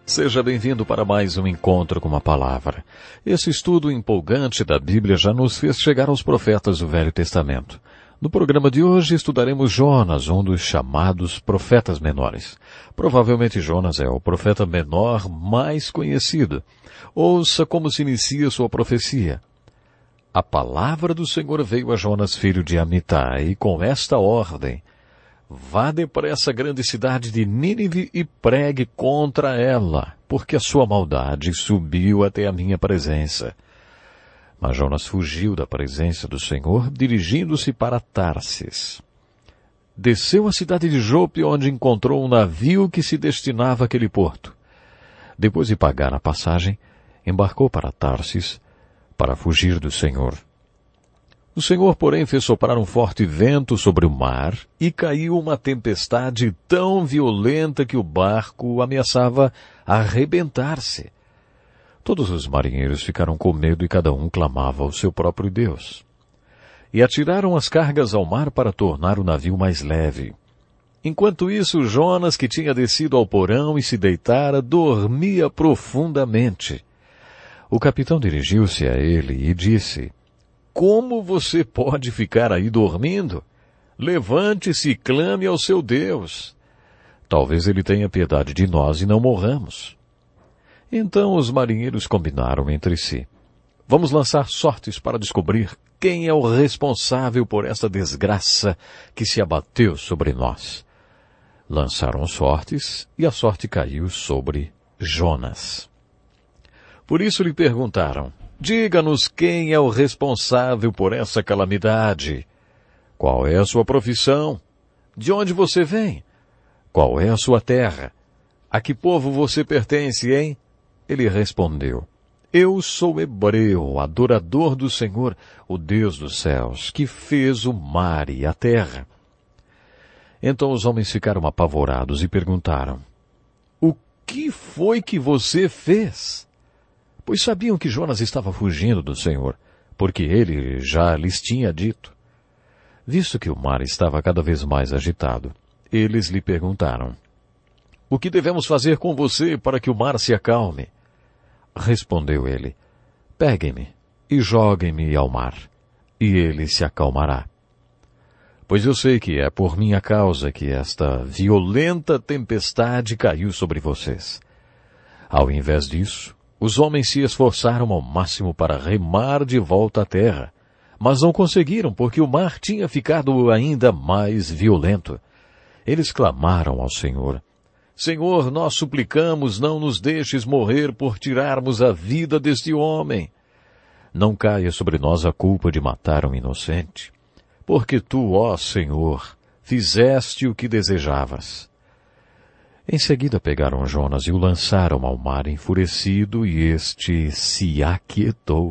Seja bem-vindo para mais um encontro com uma palavra. Esse estudo empolgante da Bíblia já nos fez chegar aos profetas do Velho Testamento. No programa de hoje estudaremos Jonas, um dos chamados profetas menores. Provavelmente Jonas é o profeta menor mais conhecido. Ouça como se inicia sua profecia. A palavra do Senhor veio a Jonas, filho de Amitai, com esta ordem: vá depressa à grande cidade de Nínive e pregue contra ela, porque a sua maldade subiu até a minha presença. Mas Jonas fugiu da presença do Senhor, dirigindo-se para Tarsis. Desceu à cidade de Jope, onde encontrou um navio que se destinava àquele porto. Depois de pagar a passagem, embarcou para Tarsis para fugir do Senhor. O Senhor, porém, fez soprar um forte vento sobre o mar e caiu uma tempestade tão violenta que o barco ameaçava arrebentar-se. Todos os marinheiros ficaram com medo e cada um clamava ao seu próprio Deus. E atiraram as cargas ao mar para tornar o navio mais leve. Enquanto isso, Jonas, que tinha descido ao porão e se deitara, dormia profundamente. O capitão dirigiu-se a ele e disse: como você pode ficar aí dormindo? Levante-se e clame ao seu Deus. Talvez ele tenha piedade de nós e não morramos. Então os marinheiros combinaram entre si: vamos lançar sortes para descobrir quem é o responsável por esta desgraça que se abateu sobre nós. Lançaram sortes e a sorte caiu sobre Jonas. Por isso lhe perguntaram: diga-nos quem é o responsável por essa calamidade. Qual é a sua profissão? De onde você vem? Qual é a sua terra? A que povo você pertence, hein? Ele respondeu: eu sou hebreu, adorador do Senhor, o Deus dos céus, que fez o mar e a terra. Então os homens ficaram apavorados e perguntaram: o que foi que você fez? Pois sabiam que Jonas estava fugindo do Senhor, porque ele já lhes tinha dito. Visto que o mar estava cada vez mais agitado, eles lhe perguntaram: o que devemos fazer com você para que o mar se acalme? Respondeu ele: peguem-me e joguem-me ao mar, e ele se acalmará. Pois eu sei que é por minha causa que esta violenta tempestade caiu sobre vocês. Ao invés disso, os homens se esforçaram ao máximo para remar de volta à terra, mas não conseguiram porque o mar tinha ficado ainda mais violento. Eles clamaram ao Senhor: Senhor, nós suplicamos, não nos deixes morrer por tirarmos a vida deste homem. Não caia sobre nós a culpa de matar um inocente, porque tu, ó Senhor, fizeste o que desejavas. Em seguida pegaram Jonas e o lançaram ao mar enfurecido, e este se aquietou.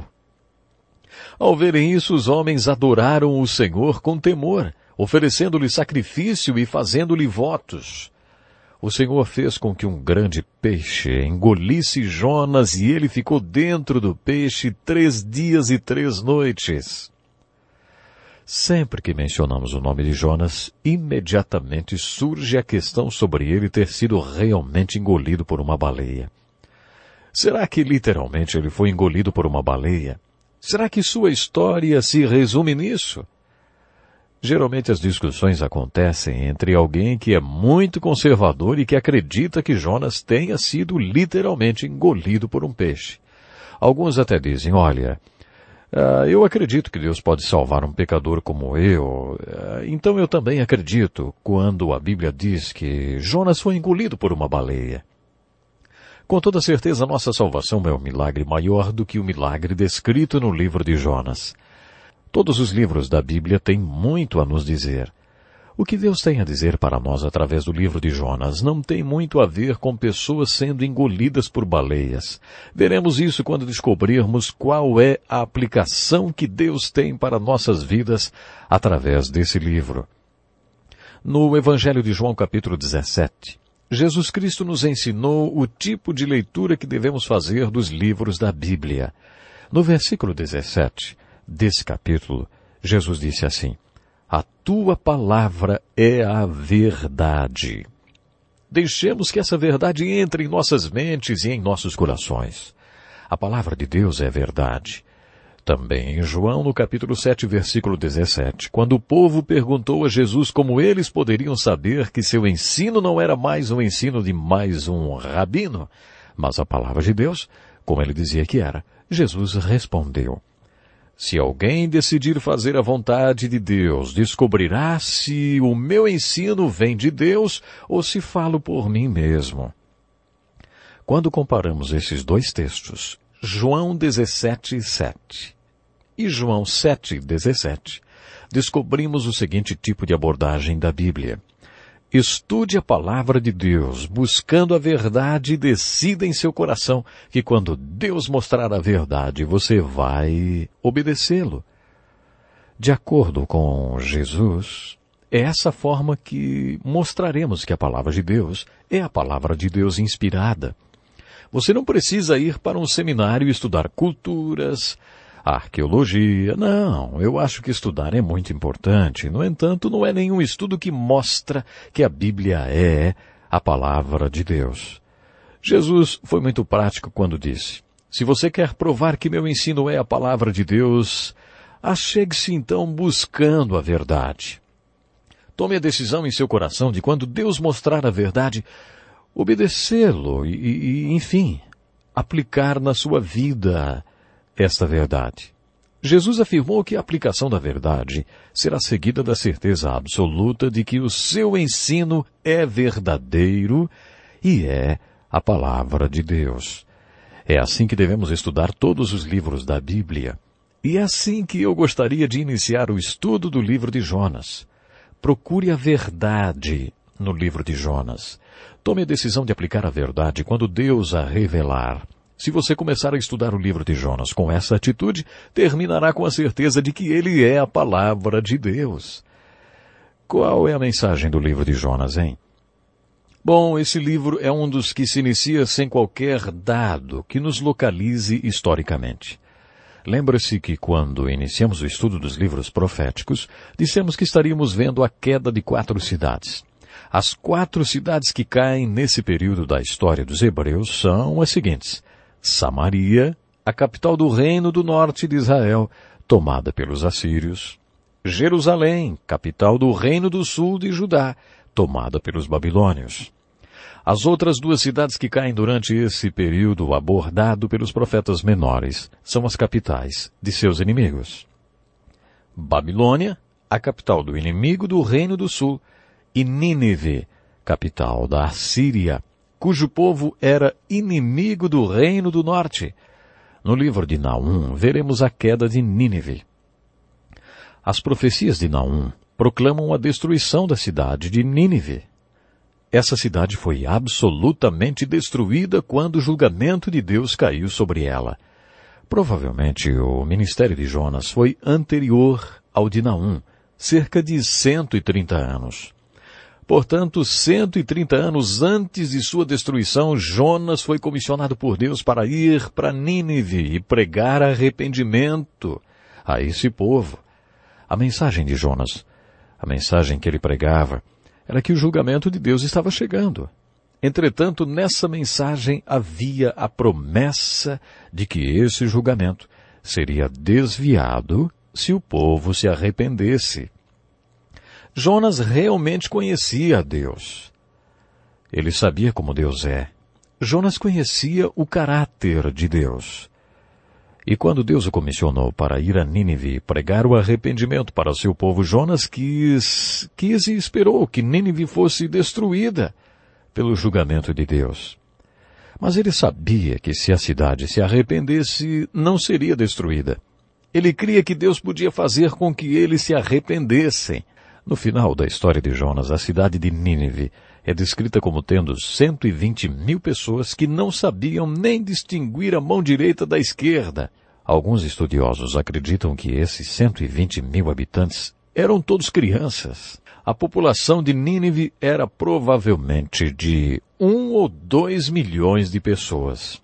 Ao verem isso, os homens adoraram o Senhor com temor, oferecendo-lhe sacrifício e fazendo-lhe votos. O Senhor fez com que um grande peixe engolisse Jonas, e ele ficou dentro do peixe 3 dias e 3 noites. Sempre que mencionamos o nome de Jonas, imediatamente surge a questão sobre ele ter sido realmente engolido por uma baleia. Será que literalmente ele foi engolido por uma baleia? Será que sua história se resume nisso? Geralmente as discussões acontecem entre alguém que é muito conservador e que acredita que Jonas tenha sido literalmente engolido por um peixe. Alguns até dizem: olha, eu acredito que Deus pode salvar um pecador como eu, então eu também acredito quando a Bíblia diz que Jonas foi engolido por uma baleia. Com toda certeza, nossa salvação é um milagre maior do que o milagre descrito no livro de Jonas. Todos os livros da Bíblia têm muito a nos dizer. O que Deus tem a dizer para nós através do livro de Jonas não tem muito a ver com pessoas sendo engolidas por baleias. Veremos isso quando descobrirmos qual é a aplicação que Deus tem para nossas vidas através desse livro. No Evangelho de João, capítulo 17, Jesus Cristo nos ensinou o tipo de leitura que devemos fazer dos livros da Bíblia. No versículo 17 desse capítulo, Jesus disse assim: a tua palavra é a verdade. Deixemos que essa verdade entre em nossas mentes e em nossos corações. A palavra de Deus é verdade. Também em João, no capítulo 7, versículo 17, quando o povo perguntou a Jesus como eles poderiam saber que seu ensino não era mais um ensino de mais um rabino, mas a palavra de Deus, como ele dizia que era, Jesus respondeu: se alguém decidir fazer a vontade de Deus, descobrirá se o meu ensino vem de Deus ou se falo por mim mesmo. Quando comparamos esses dois textos, João 17:7 e João 7:17, descobrimos o seguinte tipo de abordagem da Bíblia. Estude a palavra de Deus, buscando a verdade, e decida em seu coração que quando Deus mostrar a verdade, você vai obedecê-lo. De acordo com Jesus, é essa forma que mostraremos que a palavra de Deus é a palavra de Deus inspirada. Você não precisa ir para um seminário e estudar culturas, arqueologia. Não, eu acho que estudar é muito importante. No entanto, não é nenhum estudo que mostra que a Bíblia é a palavra de Deus. Jesus foi muito prático quando disse: se você quer provar que meu ensino é a palavra de Deus, achegue-se então buscando a verdade. Tome a decisão em seu coração de quando Deus mostrar a verdade, obedecê-lo e, enfim, aplicar na sua vida esta verdade. Jesus afirmou que a aplicação da verdade será seguida da certeza absoluta de que o seu ensino é verdadeiro e é a palavra de Deus. É assim que devemos estudar todos os livros da Bíblia. E é assim que eu gostaria de iniciar o estudo do livro de Jonas. Procure a verdade no livro de Jonas. Tome a decisão de aplicar a verdade quando Deus a revelar. Se você começar a estudar o livro de Jonas com essa atitude, terminará com a certeza de que ele é a palavra de Deus. Qual é a mensagem do livro de Jonas, hein? Bom, esse livro é um dos que se inicia sem qualquer dado que nos localize historicamente. Lembra-se que quando iniciamos o estudo dos livros proféticos, dissemos que estaríamos vendo a queda de 4 cidades. As 4 cidades que caem nesse período da história dos hebreus são as seguintes: Samaria, a capital do reino do norte de Israel, tomada pelos assírios; Jerusalém, capital do reino do sul de Judá, tomada pelos babilônios. As outras 2 cidades que caem durante esse período abordado pelos profetas menores são as capitais de seus inimigos. Babilônia, a capital do inimigo do reino do sul, e Nínive, capital da Assíria, cujo povo era inimigo do reino do norte. No livro de Naum, veremos a queda de Nínive. As profecias de Naum proclamam a destruição da cidade de Nínive. Essa cidade foi absolutamente destruída quando o julgamento de Deus caiu sobre ela. Provavelmente o ministério de Jonas foi anterior ao de Naum, cerca de 130 anos. Portanto, 130 anos antes de sua destruição, Jonas foi comissionado por Deus para ir para Nínive e pregar arrependimento a esse povo. A mensagem de Jonas, a mensagem que ele pregava, era que o julgamento de Deus estava chegando. Entretanto, nessa mensagem havia a promessa de que esse julgamento seria desviado se o povo se arrependesse. Jonas realmente conhecia a Deus. Ele sabia como Deus é. Jonas conhecia o caráter de Deus. E quando Deus o comissionou para ir a Nínive e pregar o arrependimento para seu povo, Jonas quis e esperou que Nínive fosse destruída pelo julgamento de Deus. Mas ele sabia que se a cidade se arrependesse, não seria destruída. Ele cria que Deus podia fazer com que eles se arrependessem. No final da história de Jonas, a cidade de Nínive é descrita como tendo 120.000 pessoas que não sabiam nem distinguir a mão direita da esquerda. Alguns estudiosos acreditam que esses 120.000 habitantes eram todos crianças. A população de Nínive era provavelmente de 1 ou 2 milhões de pessoas.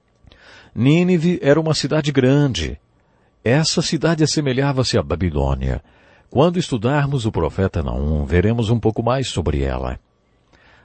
Nínive era uma cidade grande. Essa cidade assemelhava-se à Babilônia. Quando estudarmos o profeta Naum, veremos um pouco mais sobre ela.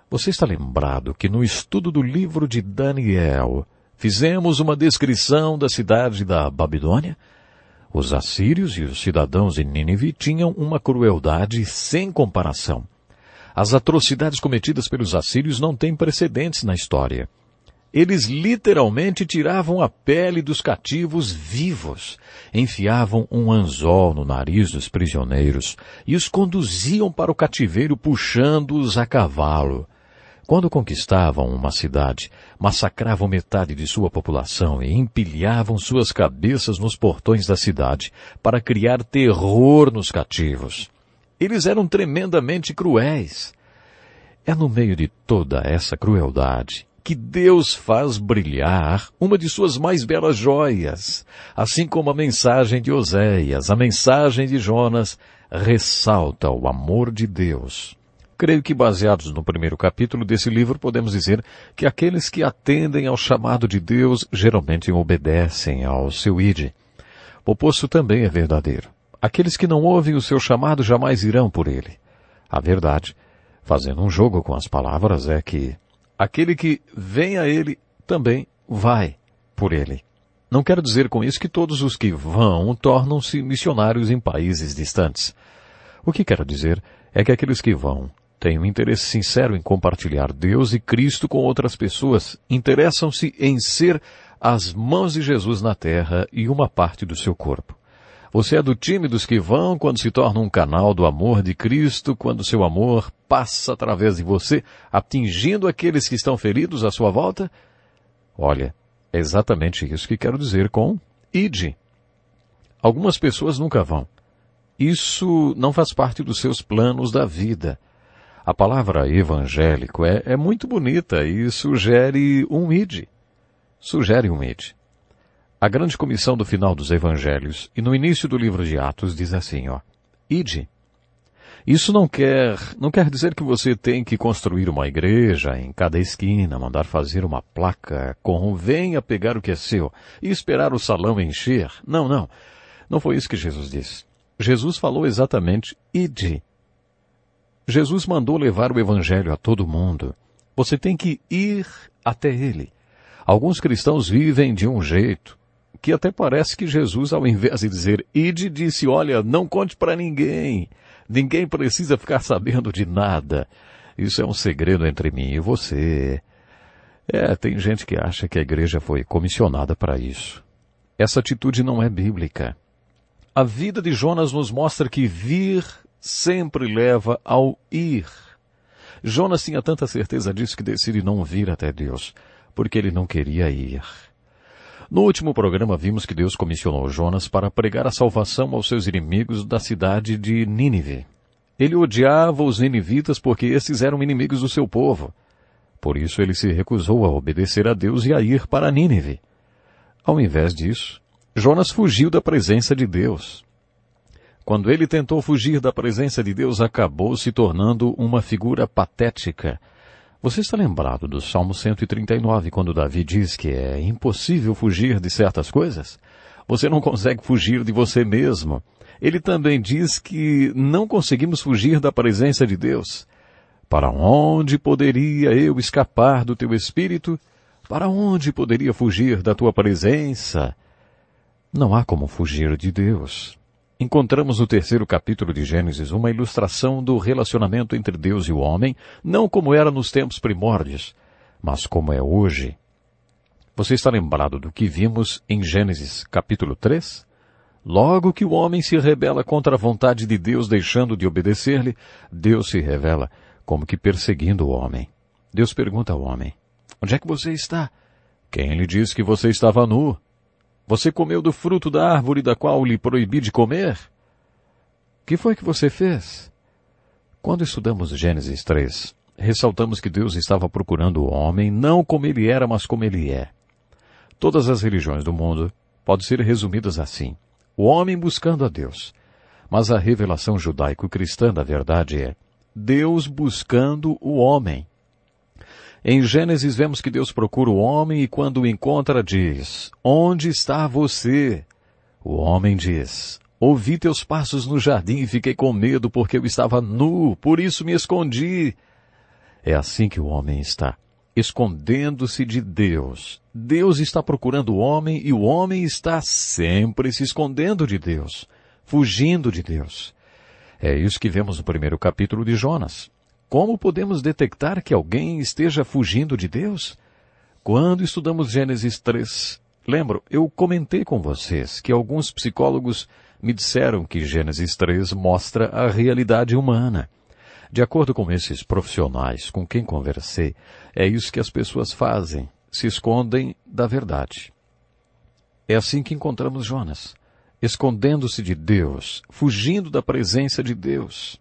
Você está lembrado que no estudo do livro de Daniel, fizemos uma descrição da cidade da Babilônia? Os assírios e os cidadãos de Nínive tinham uma crueldade sem comparação. As atrocidades cometidas pelos assírios não têm precedentes na história. Eles literalmente tiravam a pele dos cativos vivos, enfiavam um anzol no nariz dos prisioneiros e os conduziam para o cativeiro puxando-os a cavalo. Quando conquistavam uma cidade, massacravam metade de sua população e empilhavam suas cabeças nos portões da cidade para criar terror nos cativos. Eles eram tremendamente cruéis. É no meio de toda essa crueldade que Deus faz brilhar uma de suas mais belas joias, assim como a mensagem de Oséias, a mensagem de Jonas, ressalta o amor de Deus. Creio que baseados no primeiro capítulo desse livro podemos dizer que aqueles que atendem ao chamado de Deus geralmente obedecem ao seu ide. O oposto também é verdadeiro. Aqueles que não ouvem o seu chamado jamais irão por ele. A verdade, fazendo um jogo com as palavras, é que aquele que vem a ele também vai por ele. Não quero dizer com isso que todos os que vão tornam-se missionários em países distantes. O que quero dizer é que aqueles que vão têm um interesse sincero em compartilhar Deus e Cristo com outras pessoas, interessam-se em ser as mãos de Jesus na terra e uma parte do seu corpo. Você é do time dos que vão quando se torna um canal do amor de Cristo, quando seu amor passa através de você, atingindo aqueles que estão feridos à sua volta? Olha, é exatamente isso que quero dizer com ide. Algumas pessoas nunca vão. Isso não faz parte dos seus planos da vida. A palavra evangélico é muito bonita e sugere um ide. Sugere um ide. A grande comissão do final dos evangelhos e no início do livro de Atos diz assim, ide. Isso não quer dizer que você tem que construir uma igreja em cada esquina, mandar fazer uma placa com venha pegar o que é seu e esperar o salão encher. Não. Não foi isso que Jesus disse. Jesus falou exatamente ide. Jesus mandou levar o evangelho a todo mundo. Você tem que ir até ele. Alguns cristãos vivem de um jeito que até parece que Jesus, ao invés de dizer ide, disse, olha, não conte para ninguém. Ninguém precisa ficar sabendo de nada. Isso é um segredo entre mim e você. Tem gente que acha que a igreja foi comissionada para isso. Essa atitude não é bíblica. A vida de Jonas nos mostra que vir sempre leva ao ir. Jonas tinha tanta certeza disso que decide não vir até Deus, porque ele não queria ir. No último programa vimos que Deus comissionou Jonas para pregar a salvação aos seus inimigos da cidade de Nínive. Ele odiava os ninivitas porque esses eram inimigos do seu povo. Por isso ele se recusou a obedecer a Deus e a ir para Nínive. Ao invés disso, Jonas fugiu da presença de Deus. Quando ele tentou fugir da presença de Deus, acabou se tornando uma figura patética. Você está lembrado do Salmo 139, quando Davi diz que é impossível fugir de certas coisas? Você não consegue fugir de você mesmo. Ele também diz que não conseguimos fugir da presença de Deus. Para onde poderia eu escapar do teu espírito? Para onde poderia fugir da tua presença? Não há como fugir de Deus. Encontramos no terceiro capítulo de Gênesis uma ilustração do relacionamento entre Deus e o homem, não como era nos tempos primórdios, mas como é hoje. Você está lembrado do que vimos em Gênesis capítulo 3? Logo que o homem se rebela contra a vontade de Deus, deixando de obedecer-lhe, Deus se revela como que perseguindo o homem. Deus pergunta ao homem, onde é que você está? Quem lhe disse que você estava nu? Você comeu do fruto da árvore da qual lhe proibi de comer? O que foi que você fez? Quando estudamos Gênesis 3, ressaltamos que Deus estava procurando o homem não como ele era, mas como ele é. Todas as religiões do mundo podem ser resumidas assim. O homem buscando a Deus. Mas a revelação judaico-cristã da verdade é Deus buscando o homem. Em Gênesis vemos que Deus procura o homem e quando o encontra diz, onde está você? O homem diz, ouvi teus passos no jardim e fiquei com medo porque eu estava nu, por isso me escondi. É assim que o homem está, escondendo-se de Deus. Deus está procurando o homem e o homem está sempre se escondendo de Deus, fugindo de Deus. É isso que vemos no primeiro capítulo de Jonas. Como podemos detectar que alguém esteja fugindo de Deus? Quando estudamos Gênesis 3, lembro, eu comentei com vocês que alguns psicólogos me disseram que Gênesis 3 mostra a realidade humana. De acordo com esses profissionais com quem conversei, é isso que as pessoas fazem, se escondem da verdade. É assim que encontramos Jonas, escondendo-se de Deus, fugindo da presença de Deus.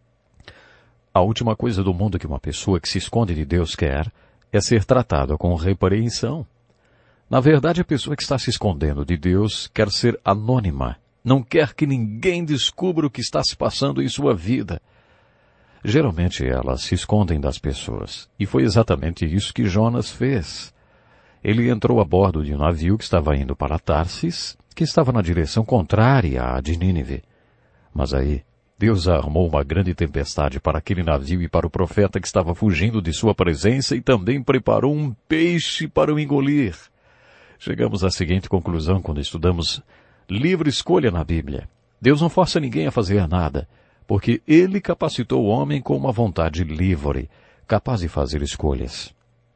A última coisa do mundo que uma pessoa que se esconde de Deus quer é ser tratada com repreensão. Na verdade, a pessoa que está se escondendo de Deus quer ser anônima, não quer que ninguém descubra o que está se passando em sua vida. Geralmente elas se escondem das pessoas, e foi exatamente isso que Jonas fez. Ele entrou a bordo de um navio que estava indo para Tarsis, que estava na direção contrária à de Nínive. Mas aí, Deus armou uma grande tempestade para aquele navio e para o profeta que estava fugindo de sua presença e também preparou um peixe para o engolir. Chegamos à seguinte conclusão quando estudamos livre escolha na Bíblia. Deus não força ninguém a fazer nada, porque Ele capacitou o homem com uma vontade livre, capaz de fazer escolhas.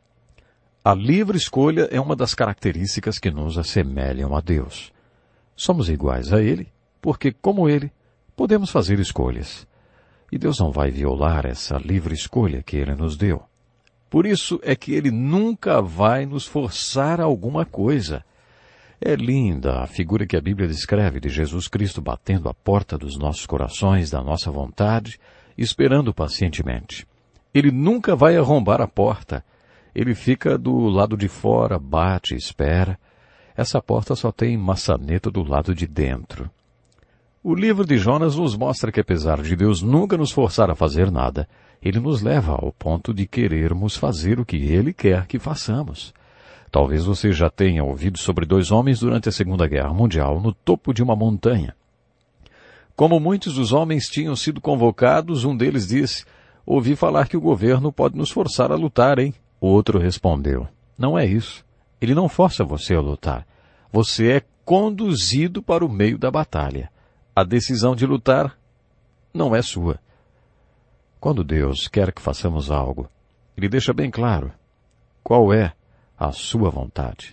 A livre escolha é uma das características que nos assemelham a Deus. Somos iguais a Ele, porque, como Ele, podemos fazer escolhas. E Deus não vai violar essa livre escolha que Ele nos deu. Por isso é que Ele nunca vai nos forçar a alguma coisa. É linda a figura que a Bíblia descreve de Jesus Cristo batendo a porta dos nossos corações, da nossa vontade, esperando pacientemente. Ele nunca vai arrombar a porta. Ele fica do lado de fora, bate, espera. Essa porta só tem maçaneta do lado de dentro. O livro de Jonas nos mostra que apesar de Deus nunca nos forçar a fazer nada, Ele nos leva ao ponto de querermos fazer o que Ele quer que façamos. Talvez você já tenha ouvido sobre dois homens durante a Segunda Guerra Mundial no topo de uma montanha. Como muitos dos homens tinham sido convocados, um deles disse, ouvi falar que o governo pode nos forçar a lutar, hein? O outro respondeu, não é isso. Ele não força você a lutar. Você é conduzido para o meio da batalha. A decisão de lutar não é sua. Quando Deus quer que façamos algo, Ele deixa bem claro qual é a sua vontade.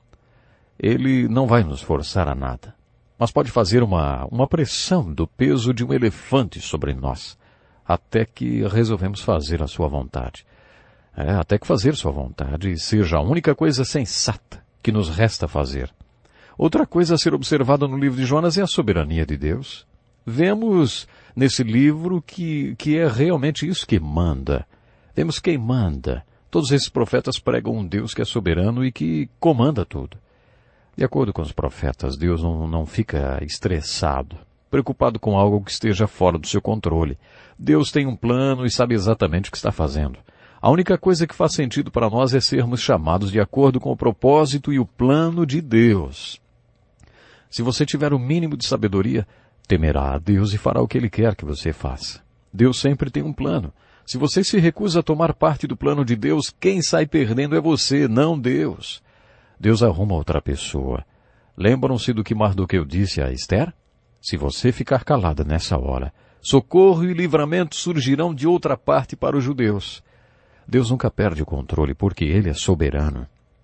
Ele não vai nos forçar a nada, mas pode fazer uma pressão do peso de um elefante sobre nós, até que resolvemos fazer a sua vontade. Até que fazer sua vontade seja a única coisa sensata que nos resta fazer. Outra coisa a ser observada no livro de Jonas é a soberania de Deus. Vemos nesse livro que é realmente isso que manda. Vemos quem manda. Todos esses profetas pregam um Deus que é soberano e que comanda tudo. De acordo com os profetas, Deus não fica estressado, preocupado com algo que esteja fora do seu controle. Deus tem um plano e sabe exatamente o que está fazendo. A única coisa que faz sentido para nós é sermos chamados de acordo com o propósito e o plano de Deus. Se você tiver o mínimo de sabedoria, temerá a Deus e fará o que Ele quer que você faça. Deus sempre tem um plano. Se você se recusa a tomar parte do plano de Deus, quem sai perdendo é você, não Deus. Deus arruma outra pessoa. Lembram-se do que Mardoqueu disse a Esther? Se você ficar calada nessa hora, socorro e livramento surgirão de outra parte para os judeus. Deus nunca perde o controle porque Ele é soberano.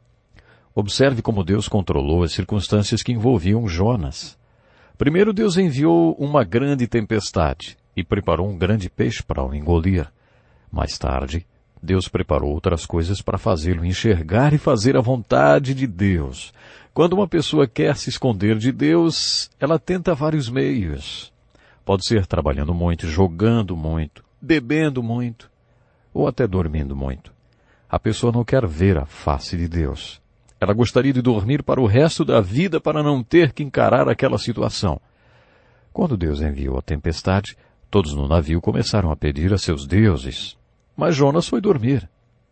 Observe como Deus controlou as circunstâncias que envolviam Jonas. Primeiro Deus enviou uma grande tempestade e preparou um grande peixe para o engolir. Mais tarde, Deus preparou outras coisas para fazê-lo enxergar e fazer a vontade de Deus. Quando uma pessoa quer se esconder de Deus, ela tenta vários meios. Pode ser trabalhando muito, jogando muito, bebendo muito, ou até dormindo muito. A pessoa não quer ver a face de Deus. Ela gostaria de dormir para o resto da vida para não ter que encarar aquela situação. Quando Deus enviou a tempestade, todos no navio começaram a pedir a seus deuses. Mas Jonas foi dormir.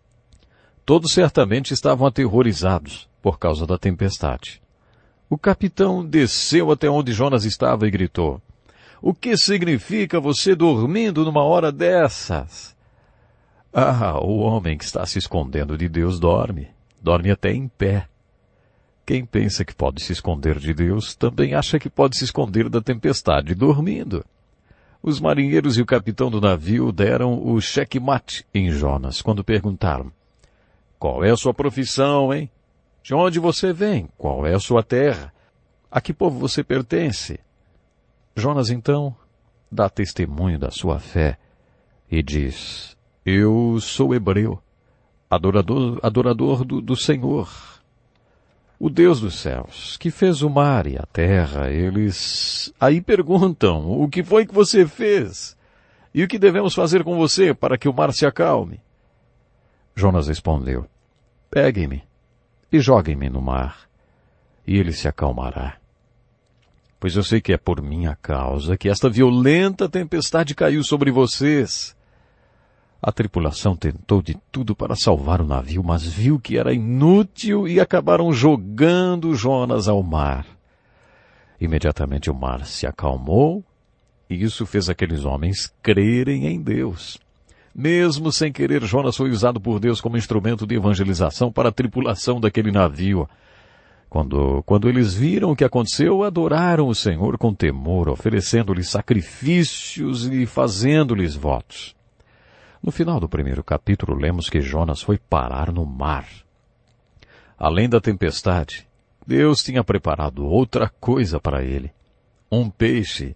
Todos certamente estavam aterrorizados por causa da tempestade. O capitão desceu até onde Jonas estava e gritou, "O que significa você dormindo numa hora dessas?" O homem que está se escondendo de Deus dorme até em pé. Quem pensa que pode se esconder de Deus, também acha que pode se esconder da tempestade dormindo. Os marinheiros e o capitão do navio deram o checkmate em Jonas, quando perguntaram: qual é a sua profissão, hein? De onde você vem? Qual é a sua terra? A que povo você pertence? Jonas, então, dá testemunho da sua fé e diz: eu sou hebreu, adorador do Senhor, o Deus dos céus, que fez o mar e a terra. Eles aí perguntam: o que foi que você fez? E o que devemos fazer com você para que o mar se acalme? Jonas respondeu: peguem-me e joguem-me no mar, e ele se acalmará. Pois eu sei que é por minha causa que esta violenta tempestade caiu sobre vocês. A tripulação tentou de tudo para salvar o navio, mas viu que era inútil e acabaram jogando Jonas ao mar. Imediatamente o mar se acalmou, e isso fez aqueles homens crerem em Deus. Mesmo sem querer, Jonas foi usado por Deus como instrumento de evangelização para a tripulação daquele navio. Quando eles viram o que aconteceu, adoraram o Senhor com temor, oferecendo-lhes sacrifícios e fazendo-lhes votos. No final do primeiro capítulo, lemos que Jonas foi parar no mar. Além da tempestade, Deus tinha preparado outra coisa para ele. Um peixe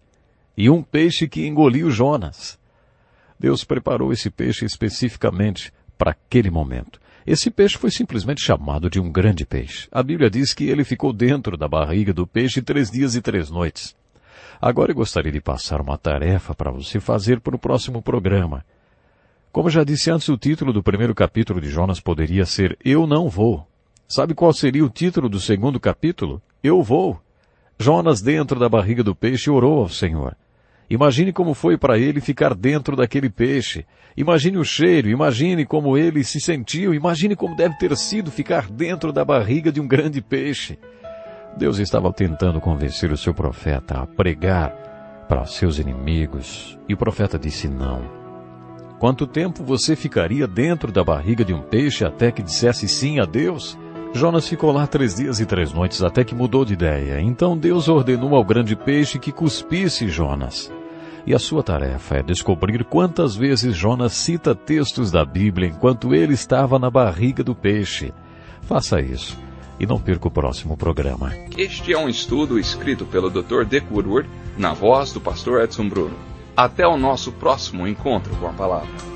que engoliu Jonas. Deus preparou esse peixe especificamente para aquele momento. Esse peixe foi simplesmente chamado de um grande peixe. A Bíblia diz que ele ficou dentro da barriga do peixe 3 dias e 3 noites. Agora eu gostaria de passar uma tarefa para você fazer para o próximo programa. Como já disse antes, o título do primeiro capítulo de Jonas poderia ser Eu Não Vou. Sabe qual seria o título do segundo capítulo? Eu Vou. Jonas, dentro da barriga do peixe, orou ao Senhor. Imagine como foi para ele ficar dentro daquele peixe. Imagine o cheiro, imagine como ele se sentiu, imagine como deve ter sido ficar dentro da barriga de um grande peixe. Deus estava tentando convencer o seu profeta a pregar para seus inimigos, e o profeta disse não. Quanto tempo você ficaria dentro da barriga de um peixe até que dissesse sim a Deus? Jonas ficou lá 3 dias e 3 noites até que mudou de ideia. Então Deus ordenou ao grande peixe que cuspisse Jonas. E a sua tarefa é descobrir quantas vezes Jonas cita textos da Bíblia enquanto ele estava na barriga do peixe. Faça isso e não perca o próximo programa. Este é um estudo escrito pelo Dr. Dick Woodward, na voz do pastor Edson Bruno. Até o nosso próximo encontro com a palavra.